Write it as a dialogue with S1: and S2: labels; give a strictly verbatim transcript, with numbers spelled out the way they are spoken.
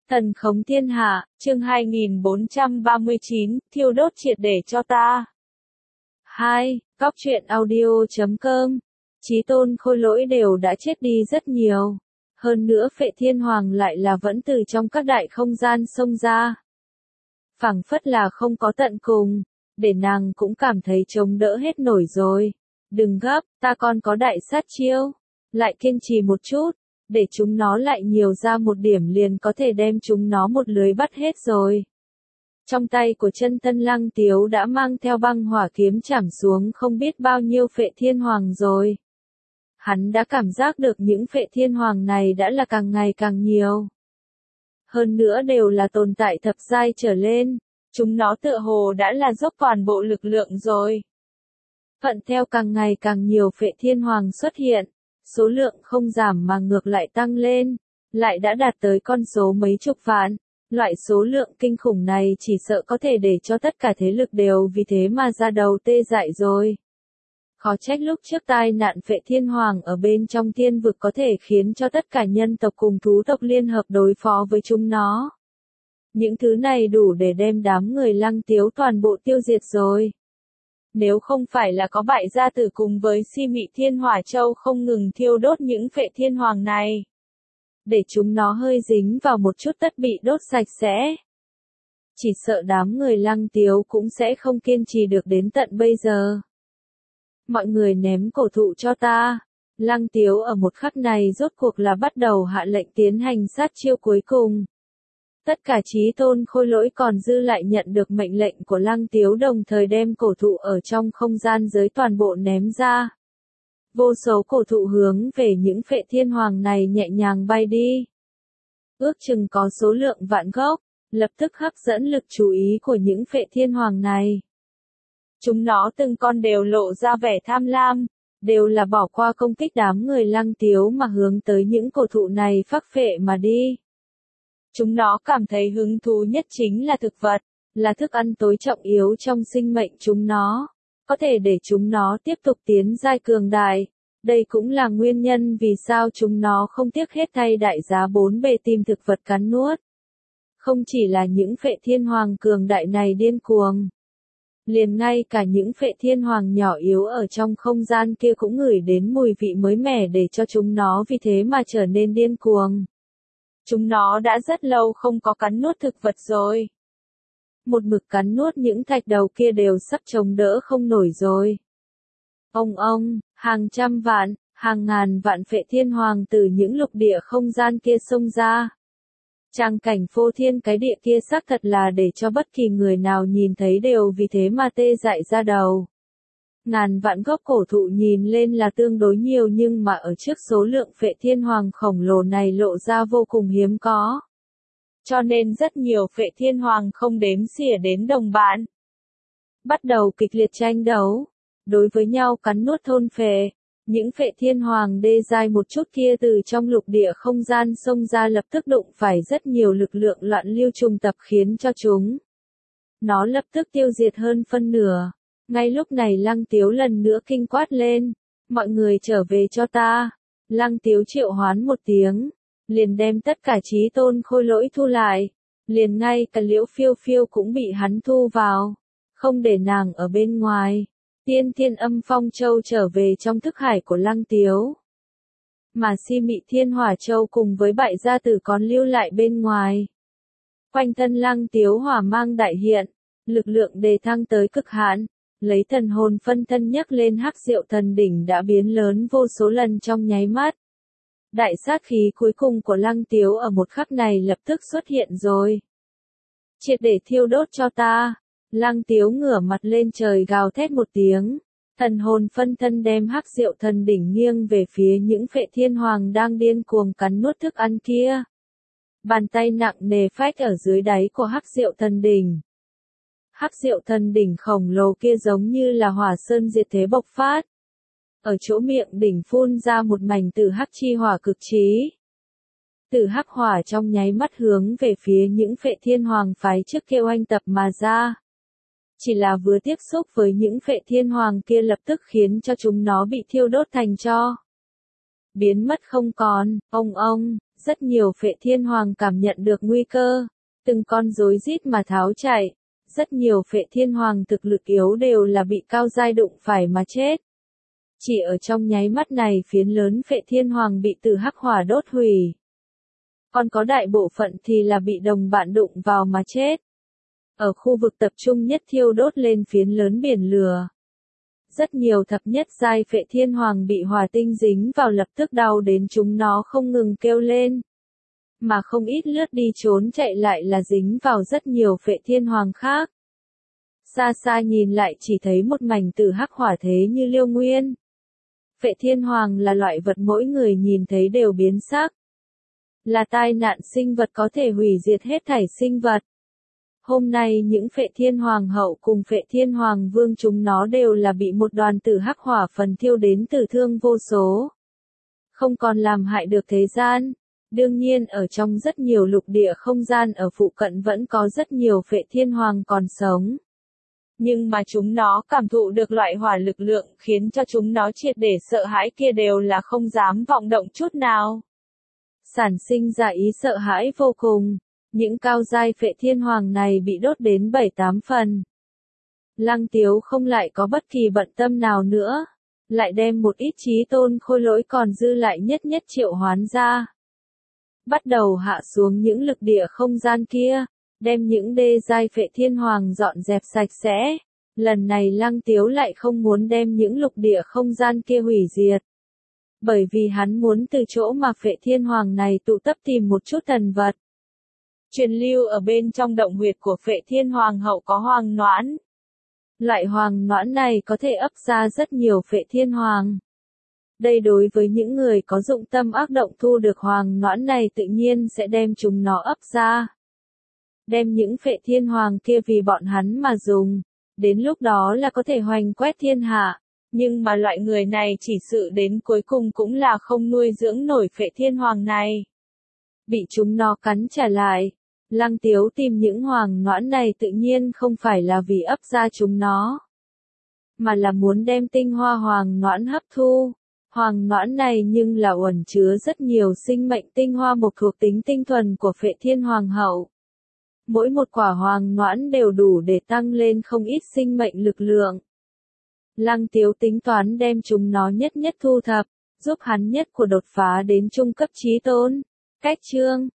S1: Thần khống thiên hạ, chương hai nghìn bốn trăm ba mươi chín, thiêu đốt triệt để cho ta. hai. Góc truyện audio chấm com. Chí tôn khôi lỗi đều đã chết đi rất nhiều. Hơn nữa Phệ Thiên Hoàng lại là vẫn từ trong các đại không gian xông ra. Phảng phất là không có tận cùng, để nàng cũng cảm thấy chống đỡ hết nổi rồi. Đừng gấp, ta còn có đại sát chiêu. Lại kiên trì một chút, để chúng nó lại nhiều ra một điểm liền có thể đem chúng nó một lưới bắt hết rồi. Trong tay của chân thân Lăng Tiếu đã mang theo băng hỏa kiếm chảm xuống không biết bao nhiêu Phệ Thiên Hoàng rồi. Hắn đã cảm giác được những Phệ Thiên Hoàng này đã là càng ngày càng nhiều. Hơn nữa đều là tồn tại thập giai trở lên, chúng nó tựa hồ đã là dốc toàn bộ lực lượng rồi. Thuận theo càng ngày càng nhiều Phệ Thiên Hoàng xuất hiện, số lượng không giảm mà ngược lại tăng lên, lại đã đạt tới con số mấy chục vạn. Loại số lượng kinh khủng này chỉ sợ có thể để cho tất cả thế lực đều vì thế mà ra đầu tê dại rồi. Khó trách lúc trước tai nạn Phệ Thiên Hoàng ở bên trong thiên vực có thể khiến cho tất cả nhân tộc cùng thú tộc liên hợp đối phó với chúng nó. Những thứ này đủ để đem đám người Lăng Tiếu toàn bộ tiêu diệt rồi. Nếu không phải là có bại gia tử cùng với Si Mị Thiên Hỏa Châu không ngừng thiêu đốt những Phệ Thiên Hoàng này, để chúng nó hơi dính vào một chút tất bị đốt sạch sẽ, chỉ sợ đám người Lăng Tiếu cũng sẽ không kiên trì được đến tận bây giờ. Mọi người ném cổ thụ cho ta. Lăng Tiếu ở một khắc này rốt cuộc là bắt đầu hạ lệnh tiến hành sát chiêu cuối cùng. Tất cả chí tôn khôi lỗi còn dư lại nhận được mệnh lệnh của Lăng Tiếu đồng thời đem cổ thụ ở trong không gian giới toàn bộ ném ra. Vô số cổ thụ hướng về những Phệ Thiên Hoàng này nhẹ nhàng bay đi. Ước chừng có số lượng vạn gốc, lập tức hấp dẫn lực chú ý của những Phệ Thiên Hoàng này. Chúng nó từng con đều lộ ra vẻ tham lam, đều là bỏ qua công kích đám người Lăng Tiếu mà hướng tới những cổ thụ này phác phệ mà đi. Chúng nó cảm thấy hứng thú nhất chính là thực vật, là thức ăn tối trọng yếu trong sinh mệnh chúng nó, có thể để chúng nó tiếp tục tiến giai cường đại. Đây cũng là nguyên nhân vì sao chúng nó không tiếc hết thay đại giá bốn bề tìm thực vật cắn nuốt. Không chỉ là những Phệ Thiên Hoàng cường đại này điên cuồng, liền ngay cả những Phệ Thiên Hoàng nhỏ yếu ở trong không gian kia cũng ngửi đến mùi vị mới mẻ để cho chúng nó vì thế mà trở nên điên cuồng. Chúng nó đã rất lâu không có cắn nuốt thực vật rồi. Một mực cắn nuốt những thạch đầu kia đều sắp chống đỡ không nổi rồi. Ông ông, hàng trăm vạn, hàng ngàn vạn Phệ Thiên Hoàng từ những lục địa không gian kia xông ra. Tràng cảnh phô thiên cái địa kia xác thật là để cho bất kỳ người nào nhìn thấy đều vì thế mà tê dại ra đầu. Ngàn vạn gốc cổ thụ nhìn lên là tương đối nhiều nhưng mà ở trước số lượng Phệ Thiên Hoàng khổng lồ này lộ ra vô cùng hiếm có. Cho nên rất nhiều Phệ Thiên Hoàng không đếm xỉa đến đồng bạn. Bắt đầu kịch liệt tranh đấu, đối với nhau cắn nuốt thôn phệ. Những Phệ Thiên Hoàng đê giai một chút kia từ trong lục địa không gian xông ra lập tức đụng phải rất nhiều lực lượng loạn lưu trùng tập khiến cho chúng. Nó lập tức tiêu diệt hơn phân nửa. Ngay lúc này Lăng Tiếu lần nữa kinh quát lên. Mọi người trở về cho ta. Lăng Tiếu triệu hoán một tiếng. Liền đem tất cả chí tôn khôi lỗi thu lại. Liền ngay cả Liễu Phiêu Phiêu cũng bị hắn thu vào. Không để nàng ở bên ngoài. Tiên Thiên Âm Phong Châu trở về trong thức hải của Lăng Tiếu. Mà Si Mị Thiên Hỏa Châu cùng với bại gia tử còn lưu lại bên ngoài. Quanh thân Lăng Tiếu hỏa mang đại hiện, lực lượng đề thăng tới cực hạn, lấy thần hồn phân thân nhấc lên Hắc Diệu Thần Đỉnh đã biến lớn vô số lần trong nháy mắt. Đại sát khí cuối cùng của Lăng Tiếu ở một khắc này lập tức xuất hiện rồi. Triệt để thiêu đốt cho ta. Lăng Tiếu ngửa mặt lên trời gào thét một tiếng, thần hồn phân thân đem Hắc Diệu Thần Đỉnh nghiêng về phía những Phệ Thiên Hoàng đang điên cuồng cắn nuốt thức ăn kia. Bàn tay nặng nề phách ở dưới đáy của Hắc Diệu Thần Đỉnh. Hắc Diệu Thần Đỉnh khổng lồ kia giống như là hỏa sơn diệt thế bộc phát. Ở chỗ miệng đỉnh phun ra một mảnh tử hắc chi hỏa cực trí. Tử hắc hỏa trong nháy mắt hướng về phía những Phệ Thiên Hoàng phái trước kia oanh tập mà ra. Chỉ là vừa tiếp xúc với những Phệ Thiên Hoàng kia lập tức khiến cho chúng nó bị thiêu đốt thành tro. Biến mất không còn, ông ông, Rất nhiều Phệ Thiên Hoàng cảm nhận được nguy cơ, từng con rối rít mà tháo chạy. Rất nhiều Phệ Thiên Hoàng thực lực yếu đều là bị cao giai đụng phải mà chết. Chỉ ở trong nháy mắt này phiến lớn Phệ Thiên Hoàng bị từ hắc hỏa đốt hủy. Còn có đại bộ phận thì là bị đồng bạn đụng vào mà chết. Ở khu vực tập trung nhất thiêu đốt lên phiến lớn biển lửa. Rất nhiều thập nhất giai Phệ Thiên Hoàng bị hỏa tinh dính vào lập tức đau đến chúng nó không ngừng kêu lên. Mà không ít lướt đi trốn chạy lại là dính vào rất nhiều Phệ Thiên Hoàng khác. Xa xa nhìn lại chỉ thấy một mảnh tử hắc hỏa thế như liêu nguyên. Phệ Thiên Hoàng là loại vật mỗi người nhìn thấy đều biến sắc. Là tai nạn sinh vật có thể hủy diệt hết thảy sinh vật. Hôm nay những Phệ Thiên Hoàng hậu cùng Phệ Thiên Hoàng vương chúng nó đều là bị một đoàn tử hắc hỏa phần thiêu đến tử thương vô số. Không còn làm hại được thế gian. Đương nhiên ở trong rất nhiều lục địa không gian ở phụ cận vẫn có rất nhiều Phệ Thiên Hoàng còn sống. Nhưng mà chúng nó cảm thụ được loại hỏa lực lượng khiến cho chúng nó triệt để sợ hãi kia đều là không dám vọng động chút nào. Sản sinh ra ý sợ hãi vô cùng. Những cao giai Phệ Thiên Hoàng này bị đốt đến bảy tám phần. Lăng Tiếu không lại có bất kỳ bận tâm nào nữa. Lại đem một ít chí tôn khôi lỗi còn dư lại nhất nhất triệu hoán ra. Bắt đầu hạ xuống những lực địa không gian kia. Đem những đê giai Phệ Thiên Hoàng dọn dẹp sạch sẽ. Lần này Lăng Tiếu lại không muốn đem những lục địa không gian kia hủy diệt. Bởi vì hắn muốn từ chỗ mà Phệ Thiên Hoàng này tụ tập tìm một chút thần vật. Truyền lưu ở bên trong động huyệt của Phệ Thiên Hoàng hậu có hoàng noãn. Loại hoàng noãn này có thể ấp ra rất nhiều Phệ Thiên Hoàng. Đây đối với những người có dụng tâm ác động thu được hoàng noãn này tự nhiên sẽ đem chúng nó ấp ra. Đem những Phệ Thiên Hoàng kia vì bọn hắn mà dùng. Đến lúc đó là có thể hoành quét thiên hạ. Nhưng mà loại người này chỉ sự đến cuối cùng cũng là không nuôi dưỡng nổi Phệ Thiên Hoàng này. Bị chúng nó cắn trả lại. Lăng Tiếu tìm những hoàng noãn này tự nhiên không phải là vì ấp ra chúng nó. Mà là muốn đem tinh hoa hoàng noãn hấp thu. Hoàng noãn này nhưng là uẩn chứa rất nhiều sinh mệnh tinh hoa một thuộc tính tinh thuần của Phệ Thiên Hoàng hậu. Mỗi một quả hoàng noãn đều đủ để tăng lên không ít sinh mệnh lực lượng. Lăng Tiếu tính toán đem chúng nó nhất nhất thu thập, giúp hắn nhất của đột phá đến trung cấp chí tôn. Cách chương